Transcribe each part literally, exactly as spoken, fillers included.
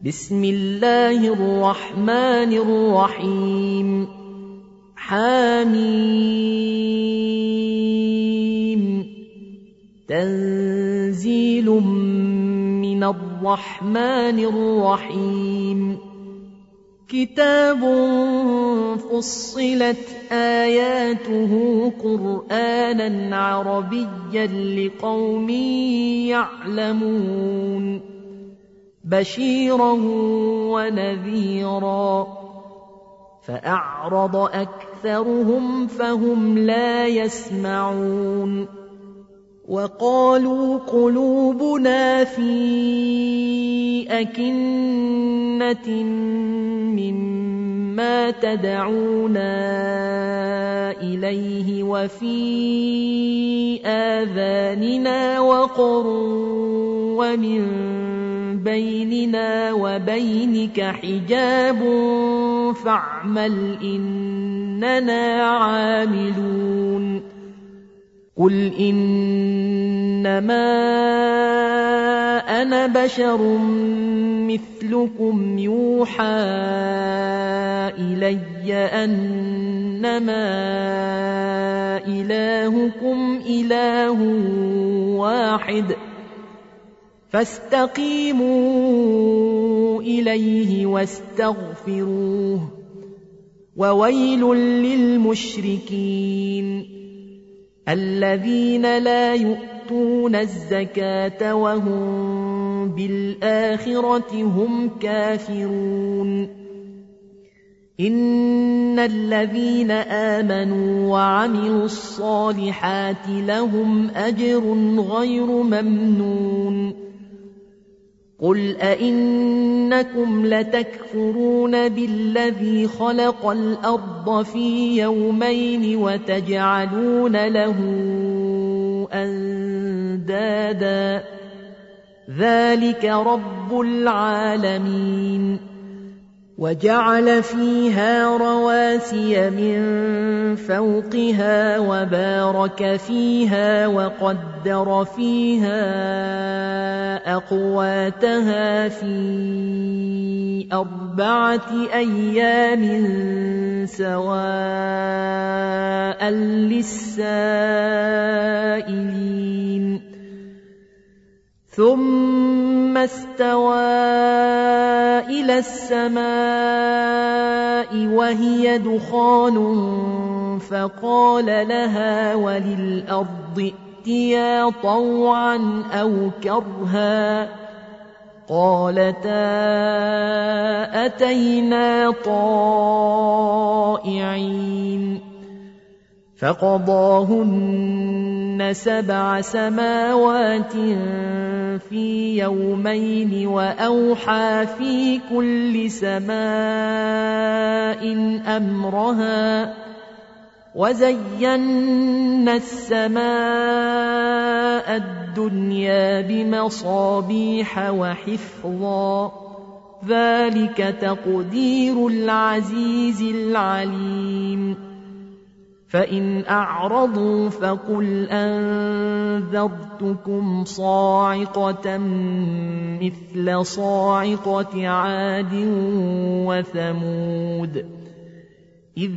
بسم الله الرحمن الرحيم حميم تنزيل من الرحمن الرحيم كتاب فصلت آياته قرآنا عربيا لقوم يعلمون بشيرا ونذيرا فأعرض أكثرهم فهم لا يسمعون وقالوا قلوبنا في أكنة مما تدعونا إليه وفي آذاننا وقر ومن بيننا وبينك حجاب فاعمل إننا عاملون قل إنما أنا بشر مثلكم يوحى إلي أنما إلهكم إله واحد فاستقيموا إليه واستغفروه وويل للمشركين الذين لا يؤتون الزكاة وهم بالآخرة هم كافرون إن الذين آمنوا وعملوا الصالحات لهم أجر غير ممنون قل أئنكم لتكفرون بالذي خلق الأرض في يومين وتجعلون له أندادا ذلك رب العالمين وجعل فيها رواسي من فوقها وبارك فيها وقدر فيها أقواتها في أربعة أيام سواء للسائلين ثم استوى إلى السماء وهي دخان فقال لها وللأرض ائتيا طوعا أو كرها قالتا أتينا طائعين فقضاهن سبع سماوات في يومين وأوحى في كل سماء أمرها وزينا السماء الدنيا بمصابيح وحفظا ذلك تقدير العزيز العليم فإن أعرضوا فقل أنذرتكم صاعقة مثل صاعقة عاد وثمود إذ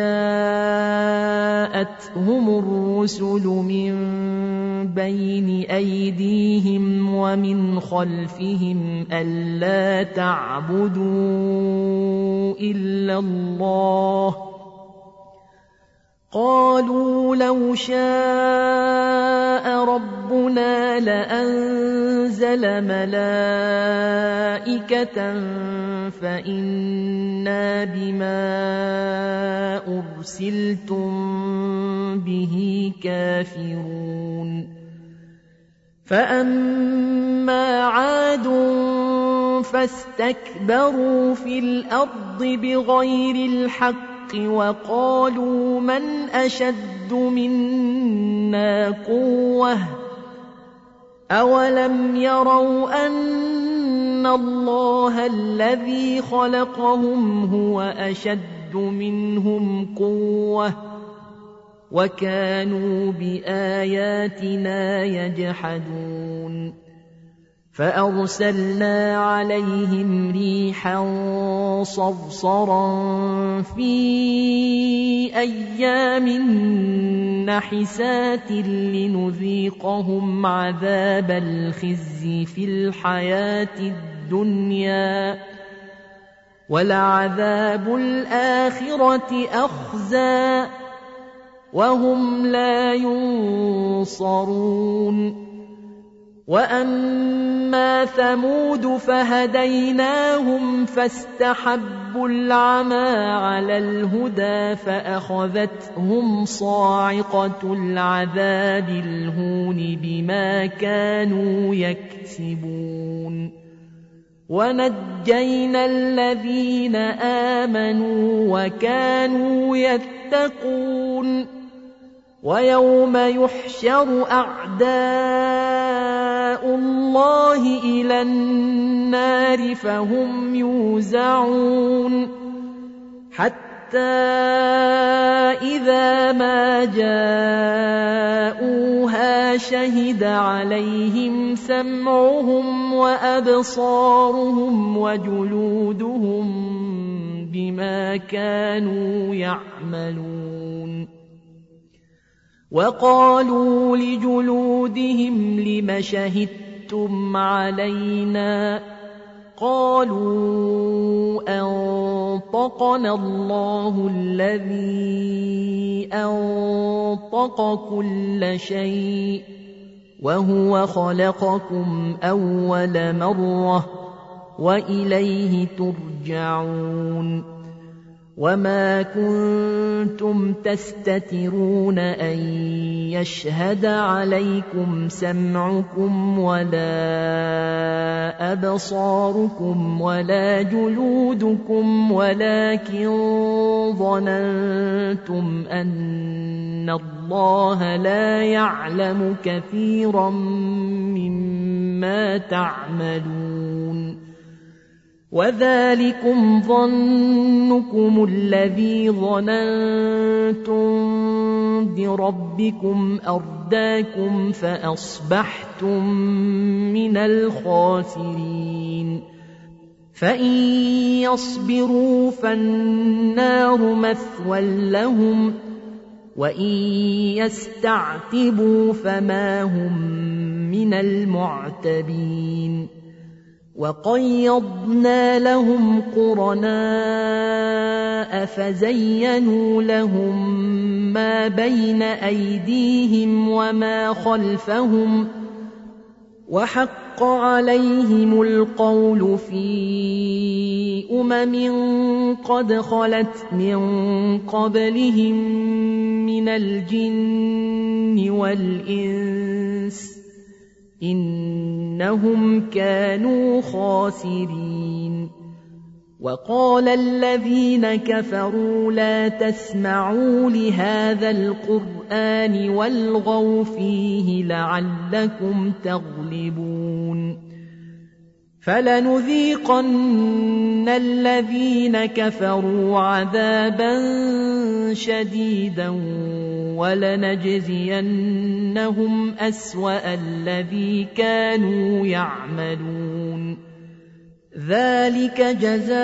جاءتهم الرسل من بين أيديهم ومن خلفهم ألا تعبدوا إلا الله قالوا لو شاء ربنا لأنزل ملائكة فإنا بما أرسلتم به كافرون فأما عاد فاستكبروا في الأرض بغير الحق وقالوا من أشد منا قوة أولم يروا أن الله الذي خلقهم هو أشد منهم قوة وكانوا بآياتنا يجحدون فأرسلنا عليهم ريحا صرصرا في أيام نحسات لنذيقهم عذاب الخزي في الحياة الدنيا ولعذاب الآخرة أخزى وهم لا ينصرون. وأما ثمود فهديناهم فاستحبوا العمى على الهدى فأخذتهم صاعقة العذاب الهون بما كانوا يكسبون. ونجينا الذين آمنوا وكانوا يتقون. ويوم يحشر أعداء الله إلى النار فهم يوزعون حتى إذا ما جاءوها شهد عليهم سمعهم وأبصارهم وجلودهم بما كانوا يعملون. وقالوا لجلودهم لم شهدتم علينا قالوا أنطقنا الله الذي أنطق كل شيء وهو خلقكم أول مرة وإليه ترجعون. وما كنتم تستترون أن يشهد عليكم سمعكم ولا أبصاركم ولا جلودكم ولكن ظننتم أن الله لا يعلم كثيرا مما تعملون. وذلكم ظنكم الذي ظننتم بربكم أرداكم فأصبحتم من الخاسرين. فإن يصبروا فالنار مثوى لهم وإن يستعتبوا فما هم من المعتبين. وقيضنا لهم قرناء فزينوا لهم ما بين أيديهم وما خلفهم وحق عليهم القول في أمم قد خلت من قبلهم من الجن والإنس إنهم كانوا خاسرين. وقال الذين كفروا لا تسمعوا لهذا القرآن والغوا فيه لعلكم تغلبون. فلنذيقن الذين كفروا عذابا شديدا ولنجزينهم أسوأ الذي كانوا يعملون. ذلك جزاء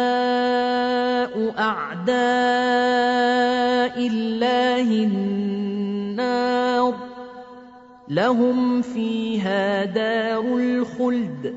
أعداء الله النار لهم فيها دار الخلد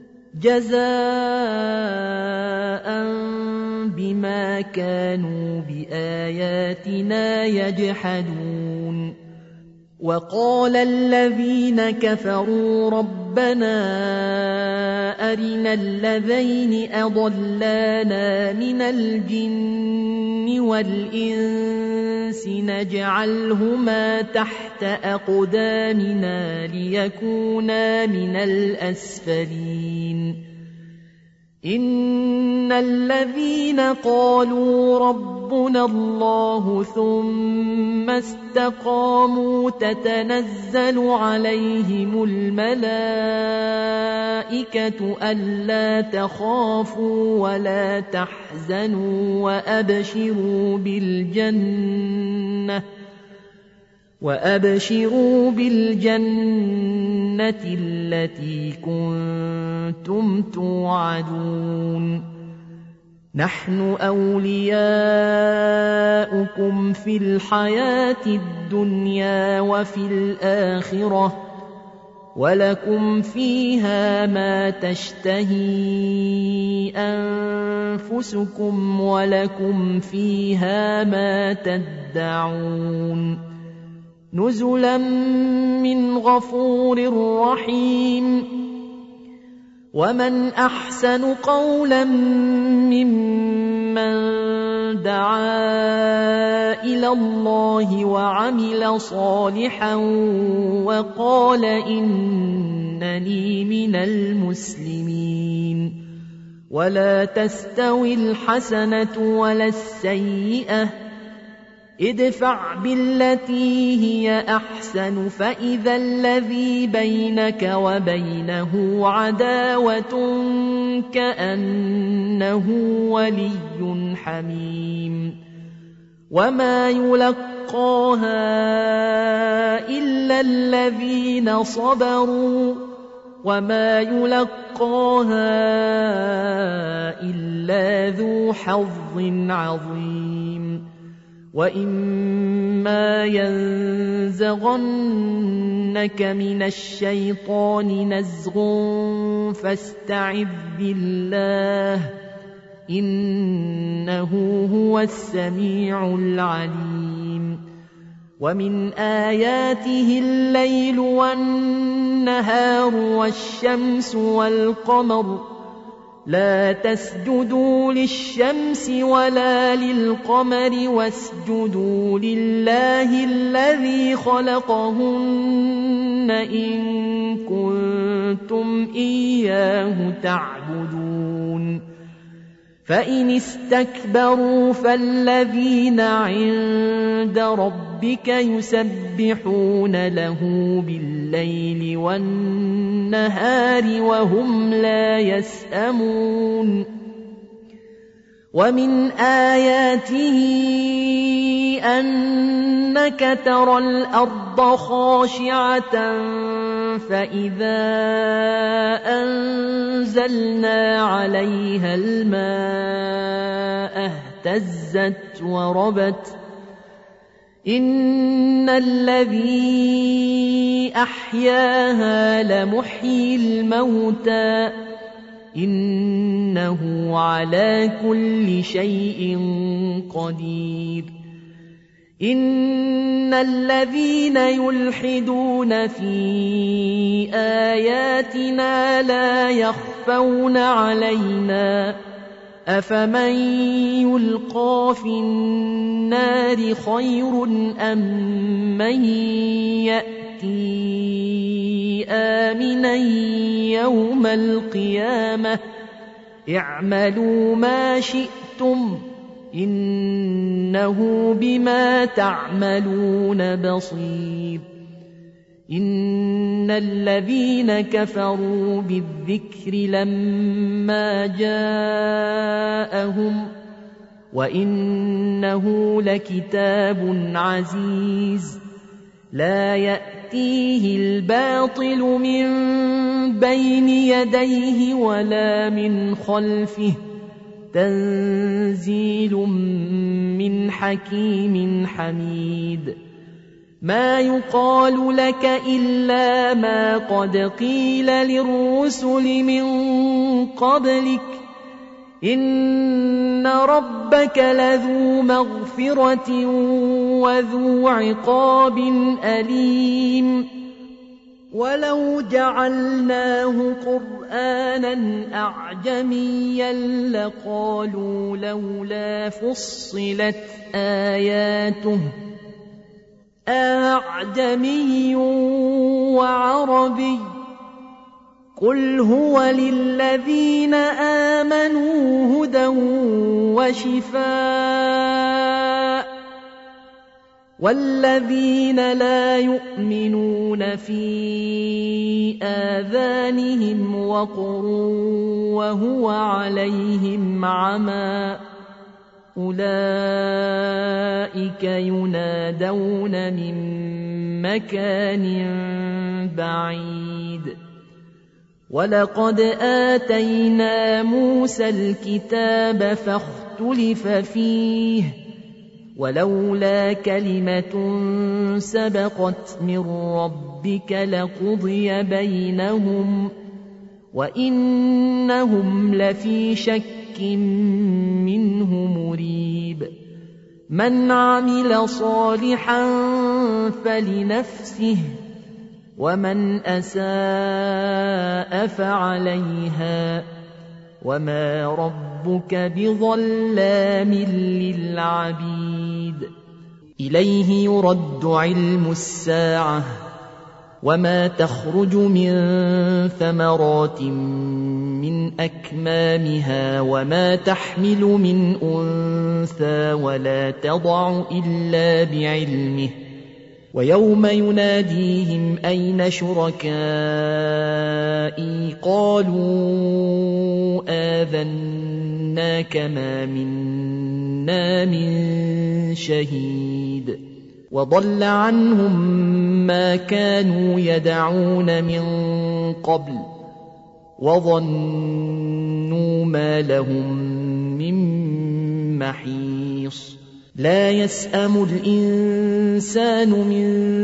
جزاء بما كانوا بآياتنا يجحدون. وقال الذين كفروا ربنا أرنا الذين أضلانا من الجن والإنس نجعلهما تحت أقدامنا ليكونا من الأسفلين. إن الذين قالوا ربنا الله ثم استقاموا تتنزل عليهم الملائكة ألا تخافوا ولا تحزنوا وأبشروا بالجنة وأبشروا بالجنة التي كنتم توعدون نحن أولياؤكم في الحياة الدنيا وفي الآخرة ولكم فيها ما تشتهي أنفسكم ولكم فيها ما تدعون نزلا من غفور رحيم ومن أحسن قولا ممن دعا إلى الله وعمل صالحا وقال إنني من المسلمين ولا تستوي الحسنة ولا السيئة ادفع بالتي هي أحسن فإذا الذي بينك وبينه عداوة كأنه ولي حميم وما يلقاها إلا الذين صبروا وما يلقاها إلا ذو حظ عظيم وإما ينزغنك من الشيطان نزغ فاستعذ بالله إنه هو السميع العليم ومن آياته الليل والنهار والشمس والقمر لا تسجدوا للشمس ولا للقمر واسجدوا لله الذي خلقهن إن كنتم إياه تعبدون فإن استكبروا فالذين عند ربك يسبحون له بالليل والنهار وهم لا يسأمون ومن آياته أنك ترى الأرض خاشعة فإذا أنزلنا عليها الماء اهتزت وربت إن الذي أحياها لمحيي الموتى إنه على كل شيء قدير إن الذين يلحدون في آياتنا لا يخفون علينا أفمن يلقى في النار خير أم من يأتي آمنا يوم القيامة اعملوا ما شئتم إنه بما تعملون بصير إن الذين كفروا بالذكر لما جاءهم وإنه لكتاب عزيز لا يأتيه الباطل من بين يديه ولا من خلفه تنزيل من حكيم حميد ما يقال لك إلا ما قد قيل للرسل من قبلك إن ربك لذو مغفرة وذو عقاب أليم ولو جعلناه قرآنا أعجميا لقالوا لولا فصلت آياته أعجمي وعربي قل هو للذين آمنوا هدى وشفاء والذين لا يؤمنون في آذانهم وقر وهو عليهم عمى أولئك ينادون من مكان بعيد ولقد آتينا موسى الكتاب فاختلف فيه ولولا كلمة سبقت من ربك لقضي بينهم وإنهم لفي شك منه مريب من عمل صالحا فلنفسه ومن أساء فعليها وما ربك بظلام للعبيد إليه يرد علم الساعة وما تخرج من ثمرات من أكمامها وما تحمل من أنثى ولا تضع إلا بعلمه ويوم يناديهم أين شركائي قالوا آذناك ما منا من شهيد وضل عنهم ما كانوا يدعون من قبل وظنوا ما لهم من محيص لا يسأم الإنسان من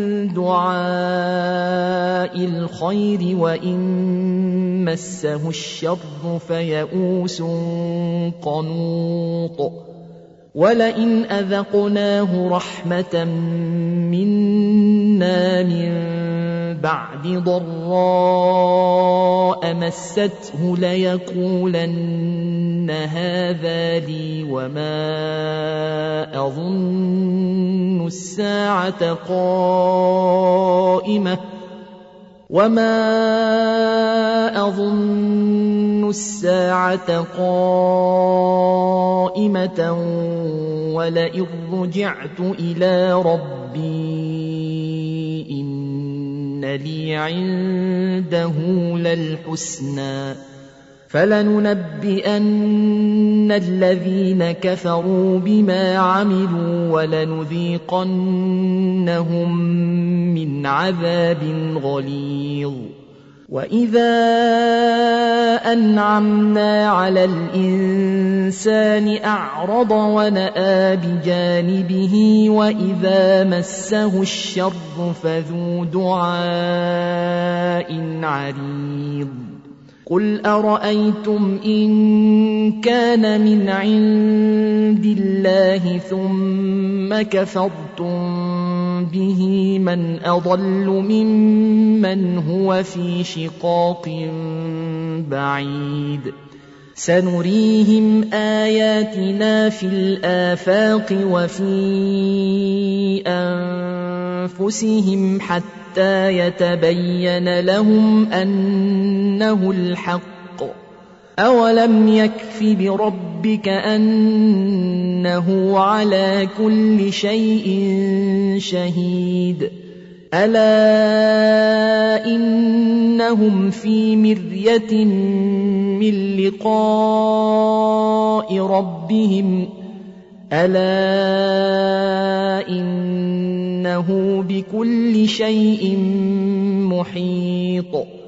دعاء الخير وإن مسه الشر فيئوس قنوط ولئن أذقناه رحمة منا من بعد ضراء مسته ليقولن هذا لي وما أظن الساعة قائمة وما أظن الساعة قائمة ولئن رجعت إلى ربي إن لي عنده للحسنى فلننبئن الذين كفروا بما عملوا ولنذيقنهم من عذاب غليظ وإذا أنعمنا على الإنسان أعرض ونأى بجانبه وإذا مسه الشر فذو دعاء عريض قل أرأيتم إن كان من عند الله ثم كفرتم به من أضل ممن هو في شقاق بعيد سنريهم آياتنا في الآفاق وفي أنفسهم حتى يتبين لهم أنه الحق أولم يكف بربك أنه على كل شيء شهيد ألا إنهم في مرية من لقاء ربهم ألا إنه بكل شيء محيط